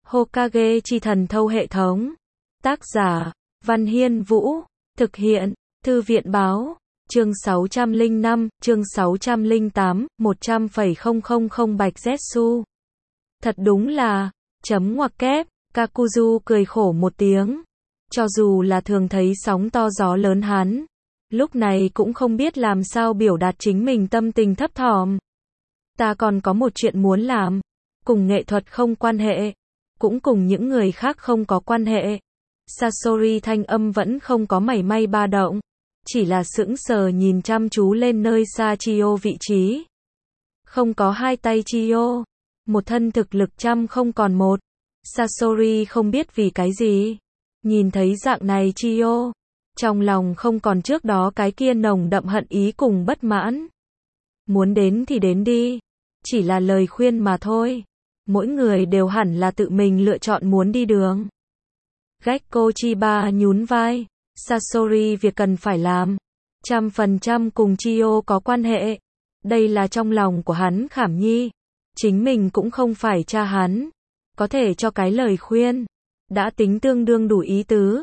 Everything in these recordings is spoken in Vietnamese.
Hokage chi thần thâu hệ thống. Tác giả, Văn Hiên Vũ. Thực hiện, Thư viện Báo. Chương 605, chương 608, 100,000 Bạch Zetsu. Thật đúng là, chấm ngoặc kép, Kakuzu cười khổ một tiếng. Cho dù là thường thấy sóng to gió lớn hắn, lúc này cũng không biết làm sao biểu đạt chính mình tâm tình thấp thỏm. Ta còn có một chuyện muốn làm, cùng nghệ thuật không quan hệ, cũng cùng những người khác không có quan hệ. Sasori thanh âm vẫn không có mảy may ba động, chỉ là sững sờ nhìn chăm chú lên nơi xa Chiyo vị trí. Không có hai tay Chiyo, một thân thực lực trăm không còn một. Sasori không biết vì cái gì, nhìn thấy dạng này Chiyo, trong lòng không còn trước đó cái kia nồng đậm hận ý cùng bất mãn. Muốn đến thì đến đi, chỉ là lời khuyên mà thôi. Mỗi người đều hẳn là tự mình lựa chọn muốn đi đường. Gekko Chiba nhún vai, Sasori việc cần phải làm, 100% cùng Chiyo có quan hệ. Đây là trong lòng của hắn khảm nhi. Chính mình cũng không phải cha hắn, có thể cho cái lời khuyên, đã tính tương đương đủ ý tứ.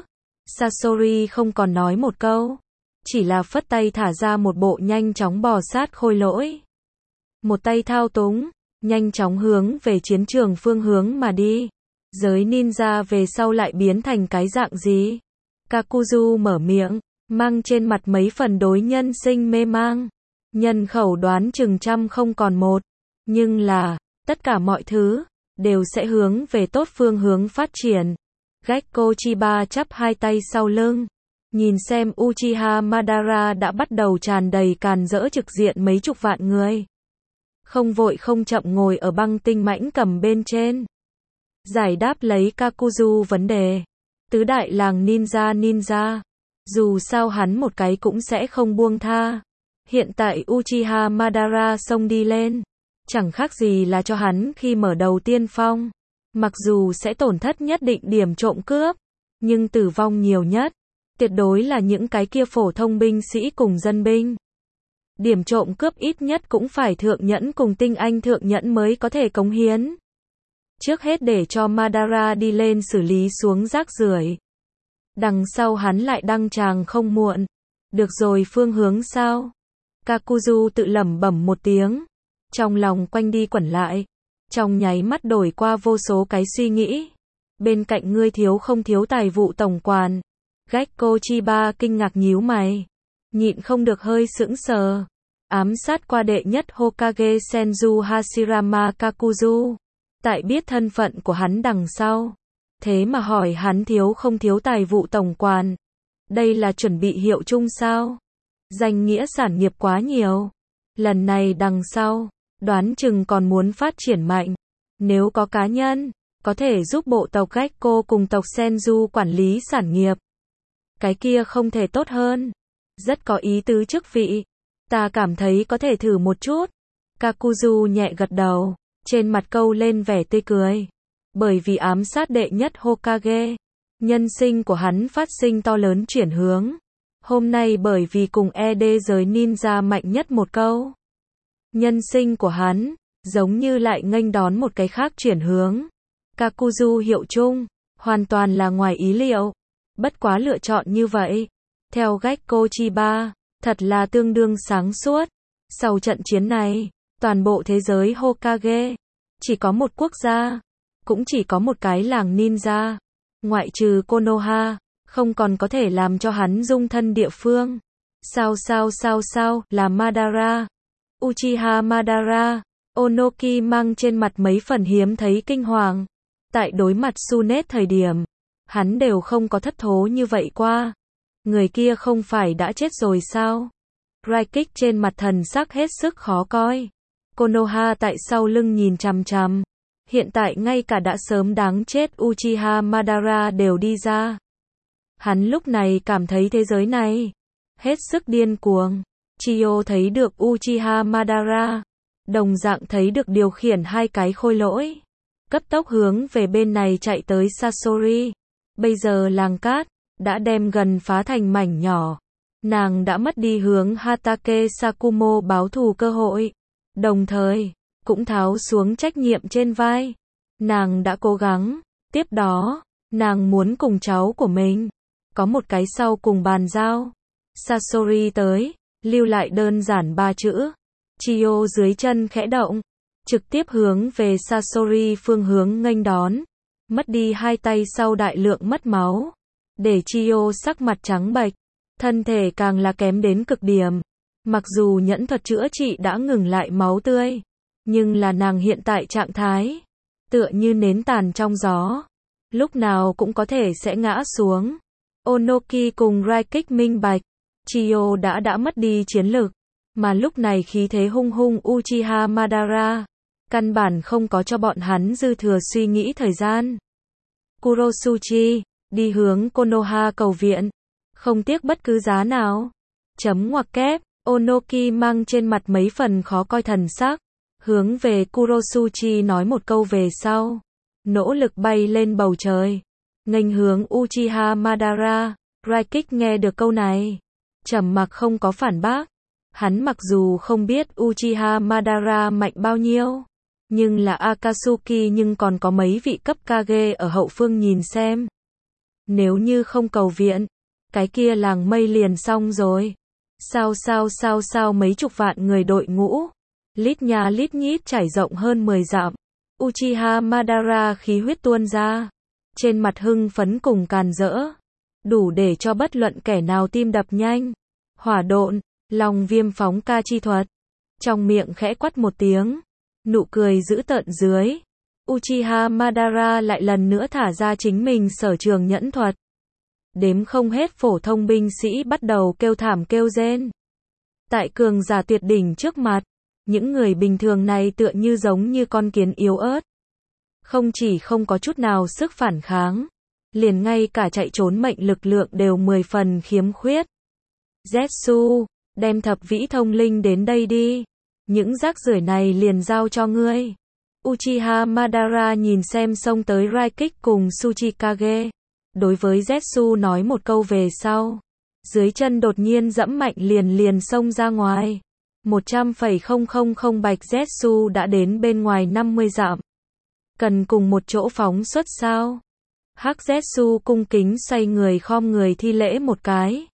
Sasori không còn nói một câu, chỉ là phất tay thả ra một bộ nhanh chóng bò sát khôi lỗi. Một tay thao túng, nhanh chóng hướng về chiến trường phương hướng mà đi. Giới ninja về sau lại biến thành cái dạng gì? Kakuzu mở miệng, mang trên mặt mấy phần đối nhân sinh mê mang. Nhân khẩu đoán chừng trăm không còn một, nhưng là, tất cả mọi thứ, đều sẽ hướng về tốt phương hướng phát triển. Gekko Chiba chắp hai tay sau lưng, nhìn xem Uchiha Madara đã bắt đầu tràn đầy càn rỡ trực diện mấy chục vạn người. Không vội không chậm ngồi ở băng tinh mãnh cầm bên trên. Giải đáp lấy Kakuzu vấn đề. Tứ đại làng ninja. Dù sao hắn một cái cũng sẽ không buông tha. Hiện tại Uchiha Madara xông đi lên, chẳng khác gì là cho hắn khi mở đầu tiên phong. Mặc dù sẽ tổn thất nhất định điểm trộm cướp, nhưng tử vong nhiều nhất, tuyệt đối là những cái kia phổ thông binh sĩ cùng dân binh. Điểm trộm cướp ít nhất cũng phải thượng nhẫn cùng tinh anh thượng nhẫn mới có thể cống hiến. Trước hết để cho Madara đi lên xử lý xuống rác rưởi. Đằng sau hắn lại đăng tràng không muộn. Được rồi, phương hướng sao? Kakuzu tự lẩm bẩm một tiếng. Trong lòng quanh đi quẩn lại. Trong nháy mắt đổi qua vô số cái suy nghĩ. Bên cạnh ngươi thiếu không thiếu tài vụ tổng quản. Gekko Chiba kinh ngạc nhíu mày. Nhịn không được hơi sững sờ. Ám sát qua đệ nhất Hokage Senju Hashirama Kakuzu. Tại biết thân phận của hắn đằng sau. Thế mà hỏi hắn thiếu không thiếu tài vụ tổng quản. Đây là chuẩn bị hiệu chung sao? Danh nghĩa sản nghiệp quá nhiều. Lần này đằng sau, đoán chừng còn muốn phát triển mạnh. Nếu có cá nhân, có thể giúp bộ tộc Gekko cùng tộc Senju quản lý sản nghiệp. Cái kia không thể tốt hơn. Rất có ý tứ chức vị. Ta cảm thấy có thể thử một chút. Kakuzu nhẹ gật đầu, trên mặt câu lên vẻ tươi cười. Bởi vì ám sát đệ nhất Hokage, nhân sinh của hắn phát sinh to lớn chuyển hướng. Hôm nay bởi vì cùng ED giới ninja mạnh nhất một câu, nhân sinh của hắn, giống như lại nghênh đón một cái khác chuyển hướng. Kakuzu hiệu chung, hoàn toàn là ngoài ý liệu. Bất quá lựa chọn như vậy, theo Gekko Chiba, thật là tương đương sáng suốt. Sau trận chiến này, toàn bộ thế giới Hokage, chỉ có một quốc gia, cũng chỉ có một cái làng ninja, ngoại trừ Konoha, không còn có thể làm cho hắn dung thân địa phương. Sao, là Madara. Uchiha Madara, Onoki mang trên mặt mấy phần hiếm thấy kinh hoàng. Tại đối mặt Tsunade thời điểm, hắn đều không có thất thố như vậy qua. Người kia không phải đã chết rồi sao? Raikik trên mặt thần sắc hết sức khó coi. Konoha tại sau lưng nhìn chằm chằm. Hiện tại ngay cả đã sớm đáng chết Uchiha Madara đều đi ra. Hắn lúc này cảm thấy thế giới này hết sức điên cuồng. Chiyo thấy được Uchiha Madara, đồng dạng thấy được điều khiển hai cái khôi lỗi, cấp tốc hướng về bên này chạy tới Sasori. Bây giờ làng cát đã đem gần phá thành mảnh nhỏ. Nàng đã mất đi hướng Hatake Sakumo báo thù cơ hội, đồng thời cũng tháo xuống trách nhiệm trên vai. Nàng đã cố gắng Tiếp đó, nàng muốn cùng cháu của mình có một cái sau cùng bàn giao. Sasori tới, lưu lại đơn giản 3 chữ. Chiyo dưới chân khẽ động, trực tiếp hướng về Sasori phương hướng nghênh đón, mất đi hai tay sau đại lượng mất máu, để Chiyo sắc mặt trắng bệch, thân thể càng là kém đến cực điểm. Mặc dù nhẫn thuật chữa trị đã ngừng lại máu tươi, nhưng là nàng hiện tại trạng thái tựa như nến tàn trong gió, lúc nào cũng có thể sẽ ngã xuống. Onoki cùng Raikik minh bạch, Chiyo đã mất đi chiến lực, mà lúc này khí thế hung hung Uchiha Madara, căn bản không có cho bọn hắn dư thừa suy nghĩ thời gian. Kurosuchi, đi hướng Konoha cầu viện, không tiếc bất cứ giá nào. Chấm ngoặc kép, Onoki mang trên mặt mấy phần khó coi thần sắc, hướng về Kurosuchi nói một câu về sau, nỗ lực bay lên bầu trời, nghênh hướng Uchiha Madara. Raikik nghe được câu này, trầm mặc không có phản bác. Hắn mặc dù không biết Uchiha Madara mạnh bao nhiêu, nhưng là Akatsuki nhưng còn có mấy vị cấp Kage ở hậu phương nhìn xem. Nếu như không cầu viện, cái kia làng mây liền xong rồi. Sao mấy chục vạn người đội ngũ, lít nhà lít nhít trải rộng hơn 10 dặm. Uchiha Madara khí huyết tuôn ra, trên mặt hưng phấn cùng càn rỡ, đủ để cho bất luận kẻ nào tim đập nhanh. Hỏa độn, lòng viêm phóng ca chi thuật. Trong miệng khẽ quát một tiếng, nụ cười dữ tợn dưới, Uchiha Madara lại lần nữa thả ra chính mình sở trường nhẫn thuật. Đếm không hết phổ thông binh sĩ bắt đầu kêu thảm kêu rên. Tại cường giả tuyệt đỉnh trước mặt, những người bình thường này tựa như giống như con kiến yếu ớt. Không chỉ không có chút nào sức phản kháng, liền ngay cả chạy trốn mệnh lực lượng đều 10 phần khiếm khuyết. Zetsu, đem thập vĩ thông linh đến đây đi. Những rác rưởi này liền giao cho ngươi. Uchiha Madara nhìn xem xông tới Raikik cùng Tsuchikage. Đối với Zetsu nói một câu về sau, dưới chân đột nhiên dẫm mạnh liền xông ra ngoài. 100,000 bạch Zetsu đã đến bên ngoài 50 dặm. Cần cùng một chỗ phóng xuất sao? Hắc Zetsu cung kính xoay người khom người thi lễ một cái.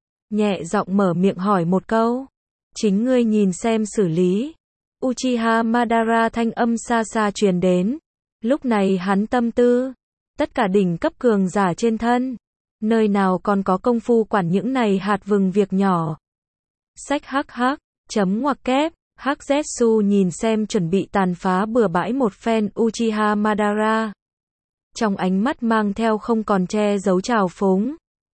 Nhẹ giọng mở miệng hỏi một câu. Chính ngươi nhìn xem xử lý. Uchiha Madara thanh âm xa xa truyền đến. Lúc này hắn tâm tư, tất cả đỉnh cấp cường giả trên thân, nơi nào còn có công phu quản những này hạt vừng việc nhỏ. Sách hắc, chấm ngoặc kép, Hắc Zetsu nhìn xem chuẩn bị tàn phá bừa bãi một phen Uchiha Madara. Trong ánh mắt mang theo không còn che giấu trào phúng,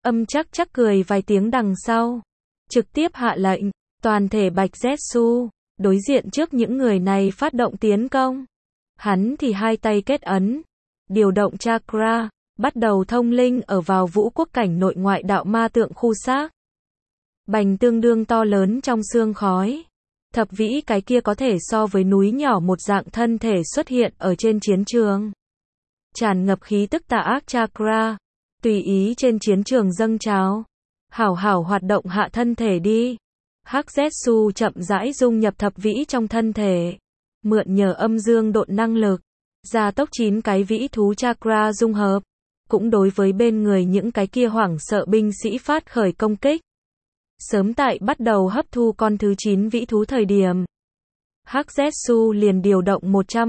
chắc cười vài tiếng đằng sau, trực tiếp hạ lệnh, toàn thể bạch Zetsu, đối diện trước những người này phát động tiến công. Hắn thì hai tay kết ấn, điều động chakra, bắt đầu thông linh ở vào vũ quốc cảnh nội ngoại đạo ma tượng khu xác. Bành tương đương to lớn trong xương khói. Thập vĩ cái kia có thể so với núi nhỏ một dạng thân thể xuất hiện ở trên chiến trường. Tràn ngập khí tức tà ác chakra, tùy ý trên chiến trường dâng trào. Hảo hoạt động hạ thân thể đi. Hắc Zetsu chậm rãi dung nhập thập vĩ trong thân thể, mượn nhờ âm dương độn năng lực, gia tốc 9 cái vĩ thú chakra dung hợp, cũng đối với bên người những cái kia hoảng sợ binh sĩ phát khởi công kích. Sớm tại bắt đầu hấp thu con thứ 9 vĩ thú thời điểm, Hắc Zetsu liền điều động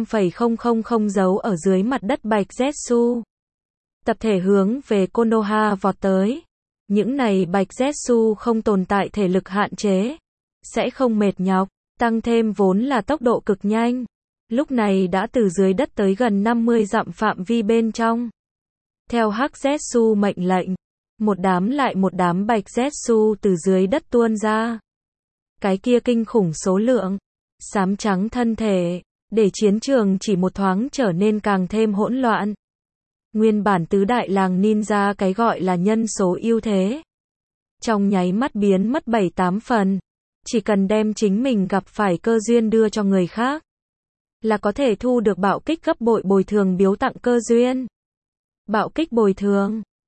100,000 dấu ở dưới mặt đất bạch Zetsu. Tập thể hướng về Konoha vọt tới. Những này bạch Zetsu không tồn tại thể lực hạn chế, sẽ không mệt nhọc, tăng thêm vốn là tốc độ cực nhanh. Lúc này đã từ dưới đất tới gần 50 dặm phạm vi bên trong. Theo Hắc Zetsu mệnh lệnh, một đám lại một đám bạch Zetsu từ dưới đất tuôn ra. Cái kia kinh khủng số lượng, xám trắng thân thể, để chiến trường chỉ một thoáng trở nên càng thêm hỗn loạn. Nguyên bản tứ đại làng ninja cái gọi là nhân số ưu thế, trong nháy mắt biến mất 7-8 phần. Chỉ cần đem chính mình gặp phải cơ duyên đưa cho người khác, là có thể thu được bạo kích gấp bội bồi thường biếu tặng cơ duyên. Bạo kích bồi thường,